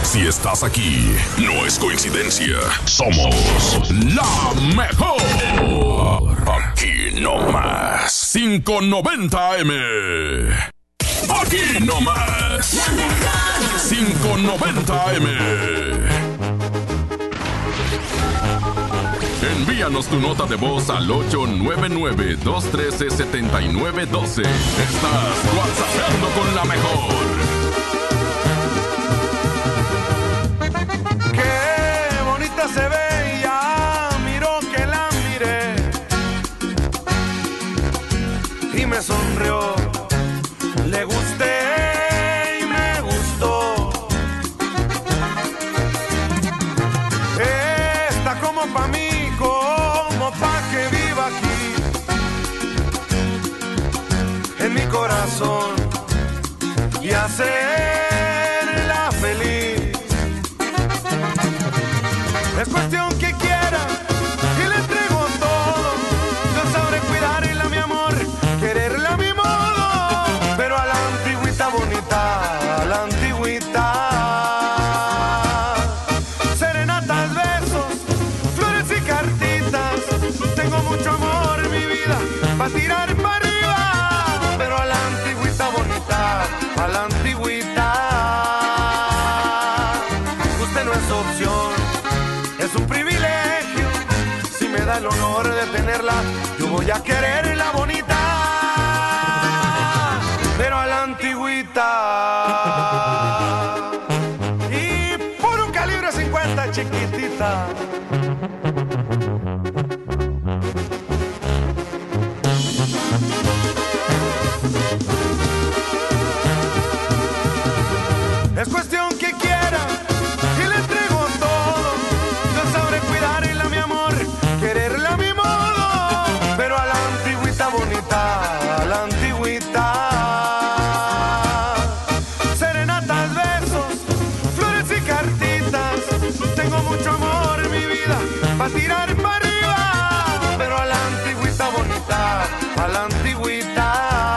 Si estás aquí, no es coincidencia. Somos la mejor. Aquí no más. 590M. Aquí no más. 590M. Envíanos tu nota de voz al 899-213-7912. Estás WhatsAppando con la mejor. Qué bonita se ve, ya miró que la miré y me sonrió, le gusté y me gustó. Está como pa' mí, como pa' que viva aquí en mi corazón y hacerla feliz. Es cuestión que quiera y le entrego todo. Yo sabré cuidarla, mi amor, quererla a mi modo, pero a la antigüita bonita, a la antigüita. Serenatas, besos, flores y cartitas. Tengo mucho amor, mi vida, pa' tirar para arriba, pero a la antigüita bonita, a la antigüita. Usted no es opción, es un privilegio. Si me da el honor de tenerla, yo voy a quererla bonita, pero a la antigüita. Y por un calibre 50, chiquitita. Es cuestión que quiera y le entrego todo. Yo sabré cuidarla, mi amor, quererla a mi modo, pero a la antigüita bonita, a la antigüita. Serenatas, besos, flores y cartitas. Tengo mucho amor, mi vida, pa' tirar para arriba, pero a la antigüita bonita, a la antigüita.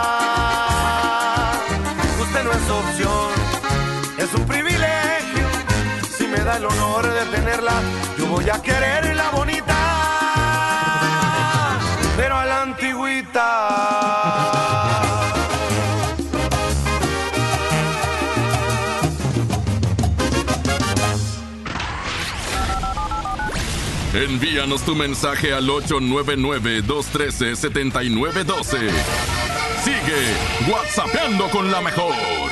Usted no es opción, es un privilegio. Si me da el honor de tenerla, yo voy a quererla bonita, pero a la antigüita. Envíanos tu mensaje al 899-213-7912. Sigue WhatsAppando con la mejor.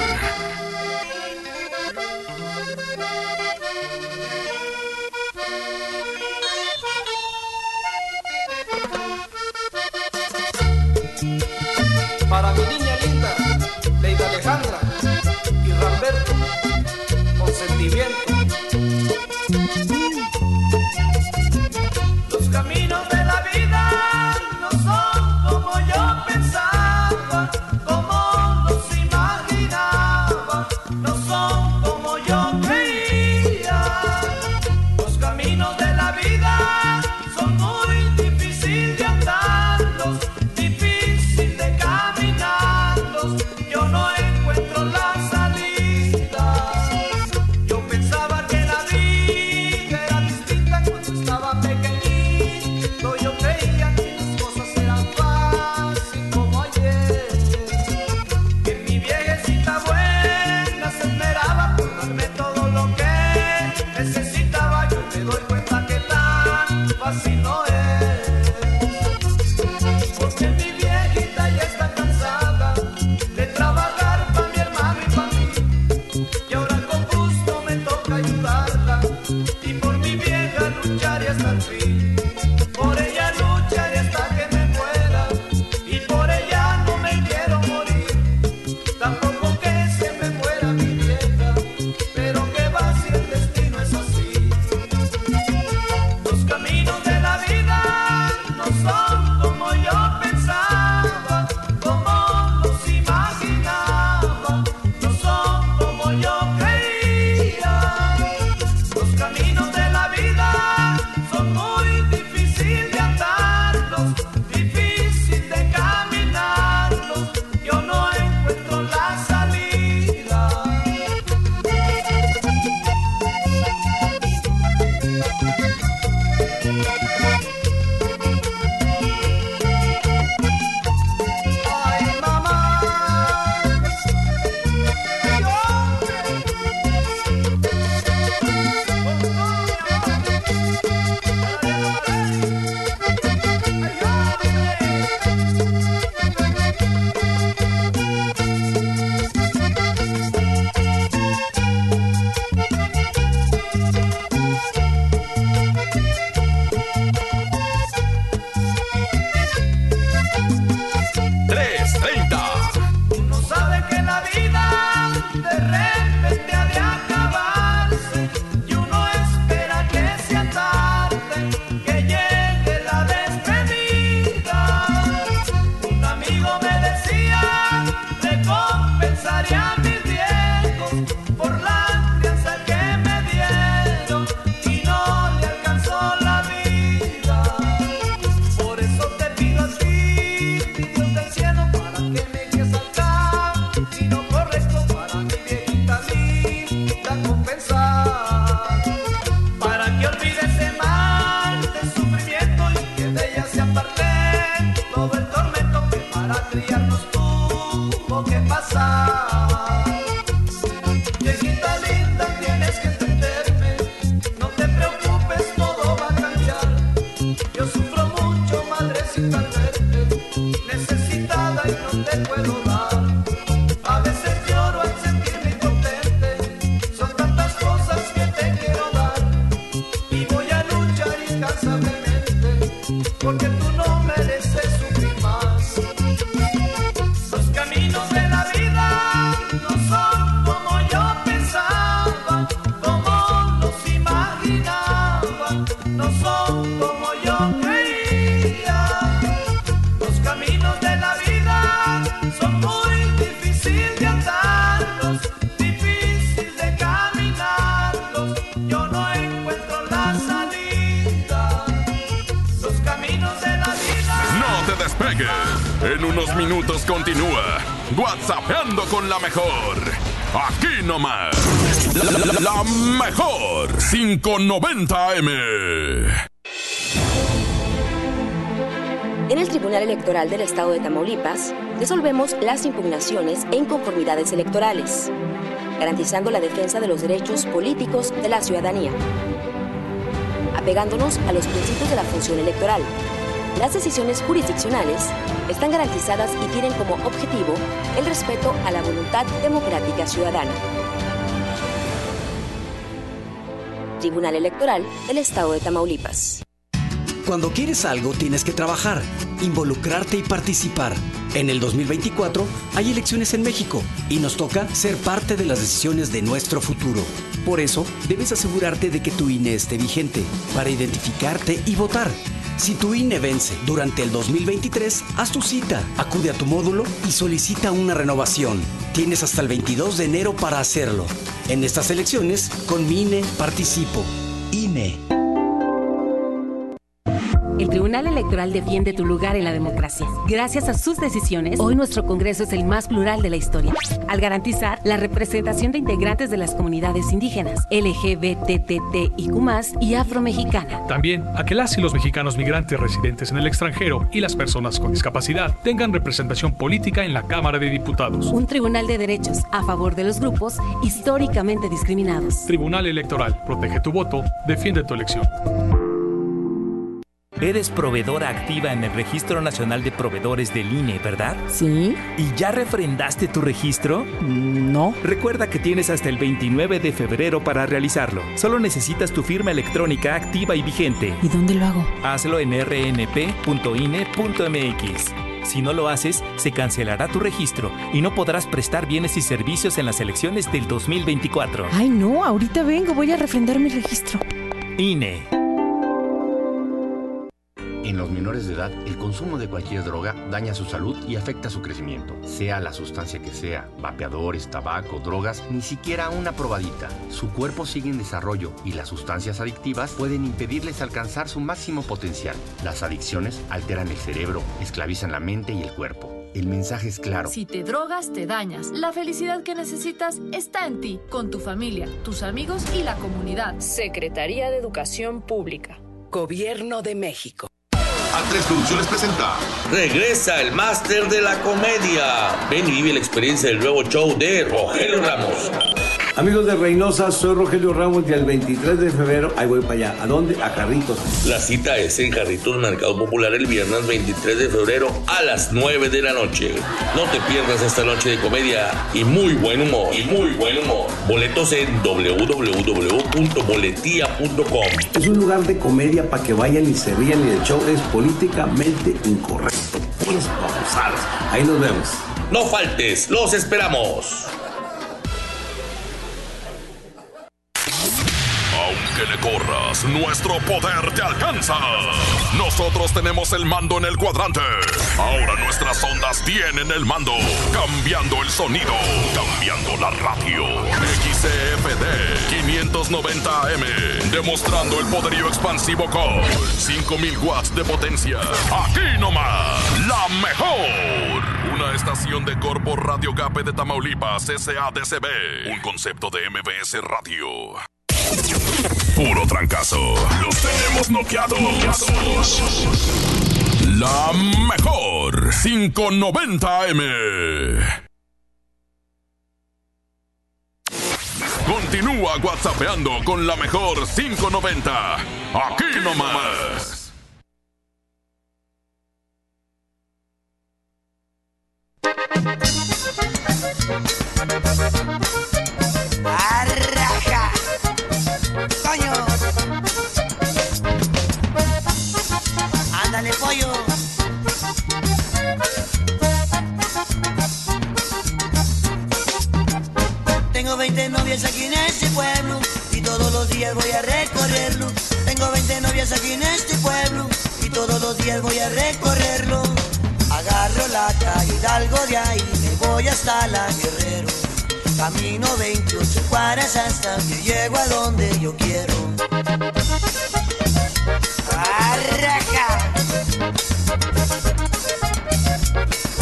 Para mi niña linda, Leida Alejandra y Ramberto, con sentimiento. Los caminos de la vida no son como yo pensaba, como los imaginaba, no son como yo creía. Los caminos de la vida son muy difíciles de andarlos, difícil de caminarlos. Yo no encuentro la salida. Yo pensaba En unos minutos continúa WhatsAppeando con la mejor. Aquí nomás. La mejor 590 AM. En el Tribunal Electoral del Estado de Tamaulipas, resolvemos las impugnaciones e inconformidades electorales, garantizando la defensa de los derechos políticos de la ciudadanía. Apegándonos a los principios de la función electoral, las decisiones jurisdiccionales están garantizadas y tienen como objetivo el respeto a la voluntad democrática ciudadana. Tribunal Electoral del Estado de Tamaulipas. Cuando quieres algo, tienes que trabajar, involucrarte y participar. En el 2024 hay elecciones en México y nos toca ser parte de las decisiones de nuestro futuro. Por eso, debes asegurarte de que tu INE esté vigente para identificarte y votar. Si tu INE vence durante el 2023, haz tu cita, acude a tu módulo y solicita una renovación. Tienes hasta el 22 de enero para hacerlo. En estas elecciones, con mi INE participo. INE. El Tribunal Electoral defiende tu lugar en la democracia. Gracias a sus decisiones, hoy nuestro Congreso es el más plural de la historia, al garantizar la representación de integrantes de las comunidades indígenas, LGBTTIQ+, y afromexicana. También a que las y los mexicanos migrantes residentes en el extranjero y las personas con discapacidad tengan representación política en la Cámara de Diputados. Un tribunal de derechos a favor de los grupos históricamente discriminados. Tribunal Electoral, protege tu voto, defiende tu elección. Eres proveedora activa en el Registro Nacional de Proveedores del INE, ¿verdad? Sí. ¿Y ya refrendaste tu registro? No. Recuerda que tienes hasta el 29 de febrero para realizarlo. Solo necesitas tu firma electrónica activa y vigente. ¿Y dónde lo hago? Hazlo en rnp.ine.mx. Si no lo haces, se cancelará tu registro y no podrás prestar bienes y servicios en las elecciones del 2024. Ay, no, ahorita vengo, voy a refrendar mi registro. INE. En los menores de edad, el consumo de cualquier droga daña su salud y afecta su crecimiento. Sea la sustancia que sea, vapeadores, tabaco, drogas, ni siquiera una probadita. Su cuerpo sigue en desarrollo y las sustancias adictivas pueden impedirles alcanzar su máximo potencial. Las adicciones alteran el cerebro, esclavizan la mente y el cuerpo. El mensaje es claro. Si te drogas, te dañas. La felicidad que necesitas está en ti, con tu familia, tus amigos y la comunidad. Secretaría de Educación Pública. Gobierno de México. A3 Producciones presenta. Regresa el máster de la comedia. Ven y vive la experiencia del nuevo show de Rogelio Ramos. Amigos de Reynosa, soy Rogelio Ramos y el 23 de febrero, ahí voy para allá. ¿A dónde? A Jarritos. La cita es en Jarritos Mercado Popular el viernes 23 de febrero a las 9 de la noche. No te pierdas esta noche de comedia y muy buen humor. Boletos en www.boletia.com. Es un lugar de comedia para que vayan y se rían y el show es políticamente incorrecto. Pues babosadas. Ahí nos vemos. No faltes, los esperamos. Aunque le corras, nuestro poder te alcanza. Nosotros tenemos el mando en el cuadrante. Ahora nuestras ondas tienen el mando. Cambiando el sonido. Cambiando la radio. XCFD 590 AM. Demostrando el poderío expansivo con 5000 watts de potencia. Aquí nomás. La mejor. Una estación de Corpo Radio Gape de Tamaulipas, SADCB. Un concepto de MBS Radio. Puro trancazo. Los tenemos noqueados. La mejor 590 AM. Continúa WhatsAppeando con la mejor 590. Aquí nomás. ¡Arraja! ¡Coño! ¡Ándale, pollo! Tengo 20 novias aquí en este pueblo y todos los días voy a recorrerlo. Tengo 20 novias aquí en este pueblo y todos los días voy a recorrerlo. Agarro la calle Hidalgo, de ahí me voy hasta la Guerrero. Camino 28 cuadras hasta que llego a donde yo quiero. ¡Arraca!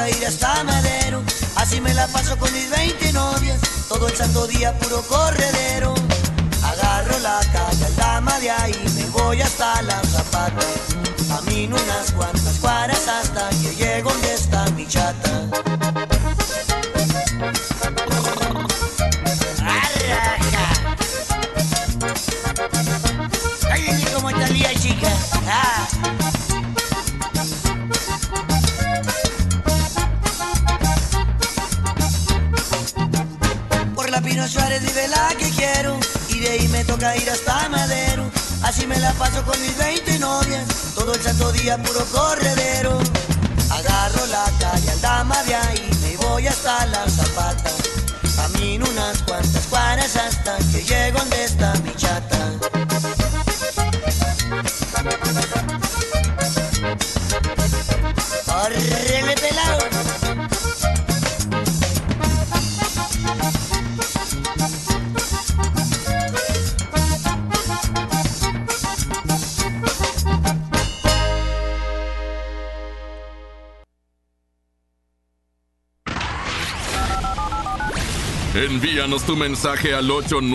toca ir hasta Madero. Así me la paso con mis 20 novias, todo el santo día puro corredero. Agarro la calle Aldama, de ahí me voy hasta la Zapata. Camino unas cuantas cuadras hasta que llego donde está mi chata. ¡Arraja! ¡Ay, cómo está el día, chica! ¡Ah! Por la Pino Suárez vive la que quiero, y de ahí me toca ir hasta Madero. Así me la paso con mis 20 novias, todo el santo día puro corredero. Agarro la calle Aldama, de ahí me voy hasta la Zapata. Camino unas cuantas cuadras hasta que llego donde está mi chata. ¡Córrele, pelado! Envíanos tu mensaje al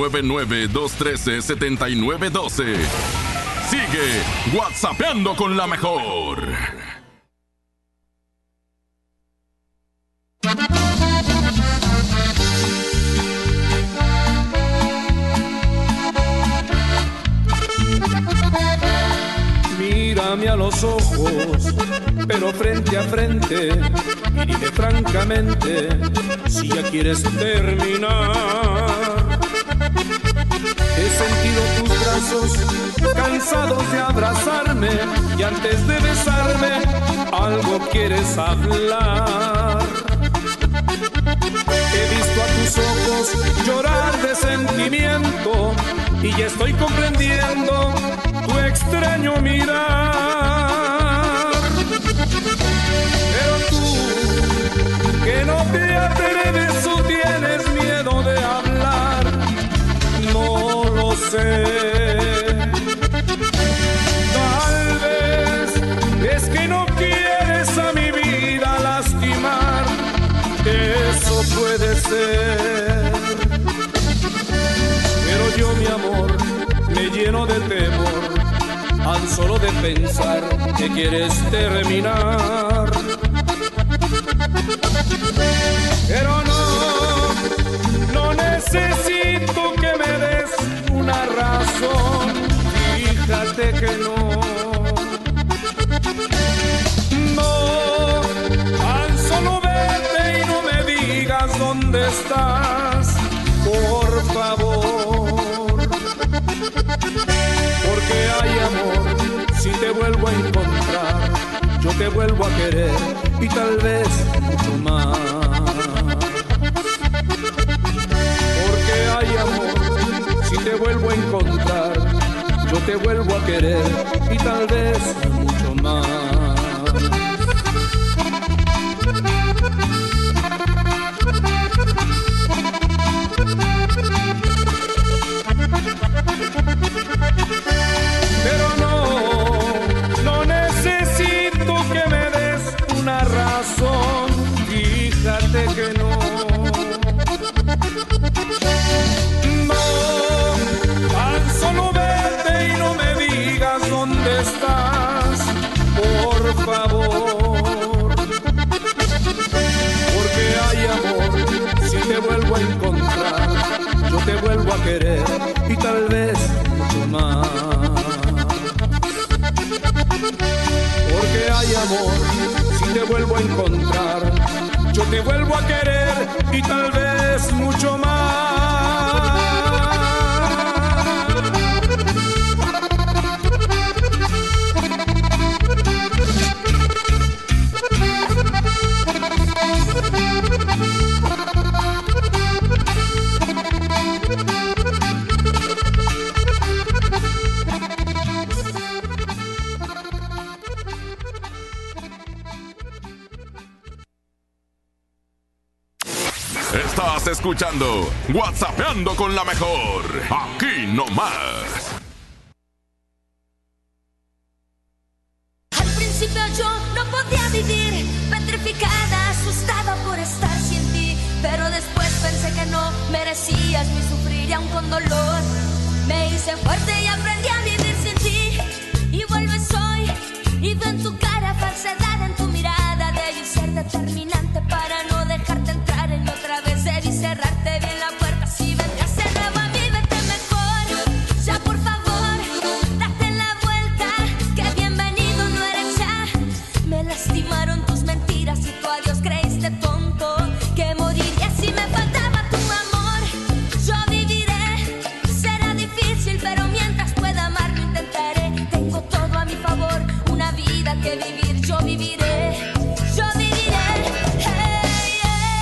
899-213-7912. Sigue WhatsAppeando con la mejor. Mírame a los ojos, pero frente a frente, y dime francamente si ya quieres terminar. He sentido tus brazos cansados de abrazarme, y antes de besarme algo quieres hablar. He visto a tus ojos llorar de sentimiento, y ya estoy comprendiendo tu extraño mirar. Pero tú, que no te atreves o tienes miedo de hablar, no lo sé. Tal vez es que no quieres a mi vida lastimar, eso puede ser. Pero yo, mi amor, me lleno de temor al solo de pensar que quieres terminar. Pero no necesito que me des una razón, fíjate que no, tan solo vete y no me digas dónde estás, por favor. Porque hay amor, si te vuelvo a encontrar, yo te vuelvo a querer y tal vez mucho más. Porque hay amor, si te vuelvo a encontrar, yo te vuelvo a querer y tal vez mucho más. Pero no necesito que me des una razón, fíjate que no, tan solo vete y no me digas dónde estás, por favor. Porque hay amor, si te vuelvo a encontrar, yo te vuelvo a querer y tal vez mucho más. Porque hay amor, si te vuelvo a encontrar, yo te vuelvo a querer y tal vez mucho más. Estás escuchando WhatsAppeando con la mejor. Aquí nomás. Al principio yo no podía vivir, petrificada a su Merecías mi sufrir y aún con dolor me hice fuerte y aprendí a vivir sin ti. Y vuelves hoy y veo en tu cara falsedad, en tu mirada. Debí ser determinante para no dejarte entrar en otra vez. Debí cerrarte bien la puerta. Si vendrás de nuevo a mí, vete mejor. Ya por favor, date la vuelta, que bienvenido no eres ya. Me lastimaron tus mentiras y tu adiós creíste tonto, que moriría si me faltaba tu amor. Yo viviré, será difícil, pero mientras pueda amar lo intentaré. Tengo todo a mi favor, una vida que vivir. Yo viviré, yo viviré. Hey,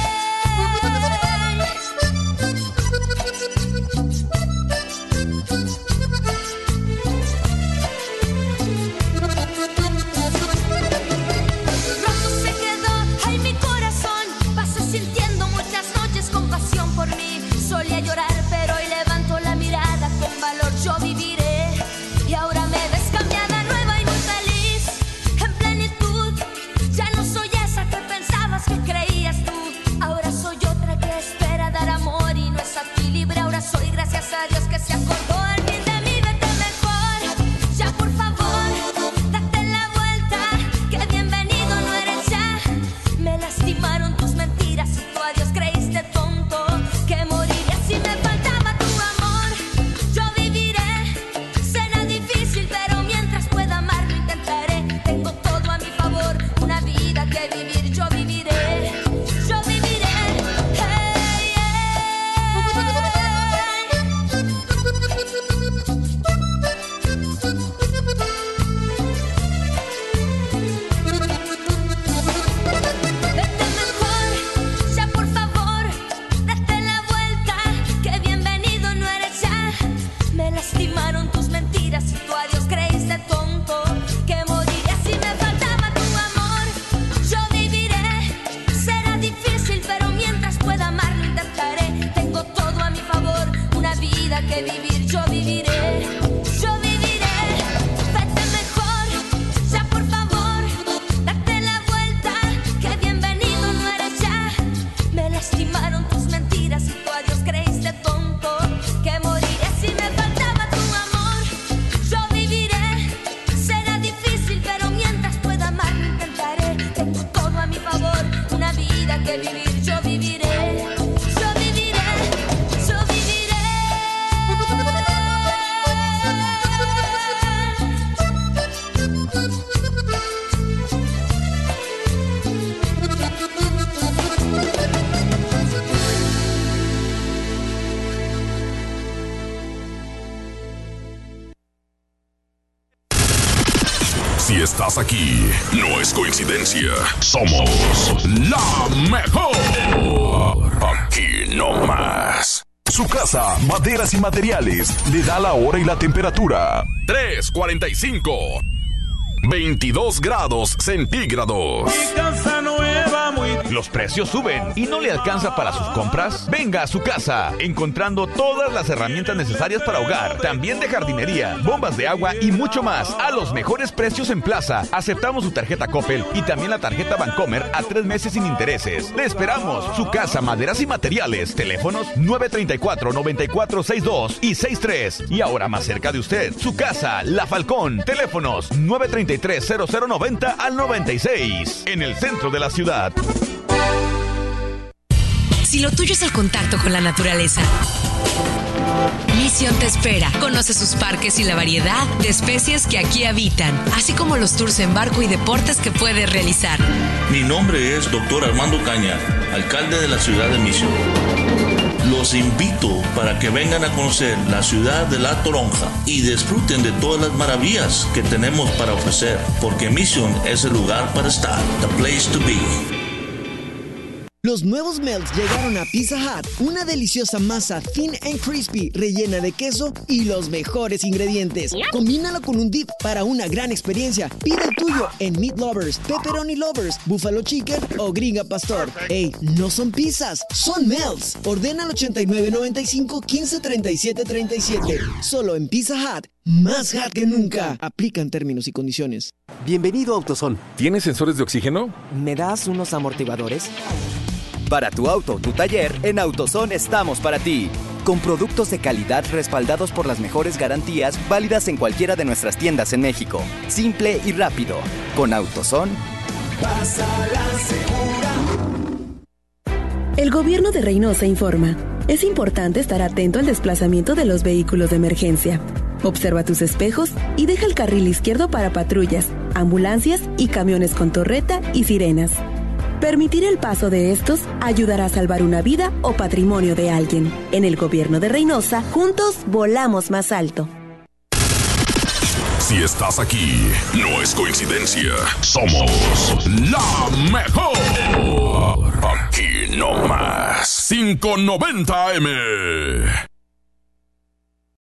Roto se quedó, ay mi corazón. Pasé sintiendo muchas noches con pasión por mí. Solía llorar, pero hoy levanto la mirada con valor. Yo viviré, y ahora me ves cambiada, nueva y muy feliz, en plenitud. Ya no soy esa que pensabas que creías tú. Ahora soy otra que espera dar amor y no es aquí libre. Ahora soy, gracias a Dios, que se acordó al fin de mí. Vete mejor, ya por favor, date la vuelta, que bienvenido no eres ya. Me lastimaron tus mentiras y tu adiós creíste tonto, que moriría si me faltaba tu amor. Yo viviré, será difícil, pero mientras pueda amar lo intentaré. Tengo todo a mi favor, una vida que vivir. Yo viviré, yo viviré. Hey, Vete mejor, ya por favor, date la vuelta, que bienvenido no eres ya. Me lastimaron tus mentiras y tu adiós creíste tonto, que moriría si me faltaba tu amor. Yo viviré, será difícil, pero mientras pueda amar lo intentaré. Tengo todo a mi favor, una vida que vivir. Yo viviré, yo viviré. Vete mejor, ya por favor, date la vuelta, que bienvenido no eres ya. Me lastimaron tus mentiras y tu adiós creíste tonto, que moriría si me faltaba tu amor. Yo viviré, será difícil, pero mientras pueda amar lo intentaré. Tengo todo a mi favor, una vida que vivir. Yo viviré, yo viviré, yo viviré. Si estás aquí, no es coincidencia. Somos la mejor. Aquí no más. Su casa, maderas y materiales, le da la hora y la temperatura. 3:45. 22 grados centígrados. Mi casa nueva muy... Los precios suben y no le alcanza para sus compras. Venga a su casa, encontrando todas las herramientas necesarias para hogar, también de jardinería, bombas de agua y mucho más a los mejores precios en Plaza. Aceptamos su tarjeta Coppel y también la tarjeta Bancomer a 3 meses sin intereses. Le esperamos. Su casa, maderas y materiales. Teléfonos 934-9462 y 63. Y ahora más cerca de usted, su casa, La Falcón. Teléfonos 933-0090 al 96. En el centro de la ciudad. Si lo tuyo es el contacto con la naturaleza, Mission te espera. Conoce sus parques y la variedad de especies que aquí habitan, así como los tours en barco y deportes que puedes realizar. Mi nombre es Dr. Armando Caña, alcalde de la ciudad de Mission. Los invito para que vengan a conocer la ciudad de La Toronja y disfruten de todas las maravillas que tenemos para ofrecer, porque Mission es el lugar para estar, the place to be. Los nuevos Melts llegaron a Pizza Hut, una deliciosa masa thin and crispy, rellena de queso y los mejores ingredientes. Combínalo con un dip para una gran experiencia. Pide el tuyo en Meat Lovers, Pepperoni Lovers, Buffalo Chicken o Gringa Pastor. ¡Ey! No son pizzas, son Melts. Ordena al 8995-153737. Solo en Pizza Hut. Más hot que nunca. Aplican términos y condiciones. Bienvenido a AutoZone. ¿Tienes sensores de oxígeno? ¿Me das unos amortiguadores? Para tu auto o tu taller, en AutoZone estamos para ti. Con productos de calidad respaldados por las mejores garantías, válidas en cualquiera de nuestras tiendas en México. Simple y rápido. Con AutoZone, pásala segura. El gobierno de Reynosa informa. Es importante estar atento al desplazamiento de los vehículos de emergencia. Observa tus espejos y deja el carril izquierdo para patrullas, ambulancias y camiones con torreta y sirenas. Permitir el paso de estos ayudará a salvar una vida o patrimonio de alguien. En el gobierno de Reynosa, juntos volamos más alto. Si estás aquí, no es coincidencia. Somos la mejor. Aquí no más. 590 AM.